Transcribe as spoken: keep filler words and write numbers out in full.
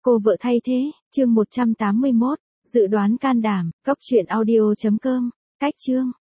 Cô vợ thay thế, chương một trăm tám mươi mốt, dự đoán can đảm, góc truyện audio chấm com, cách chương.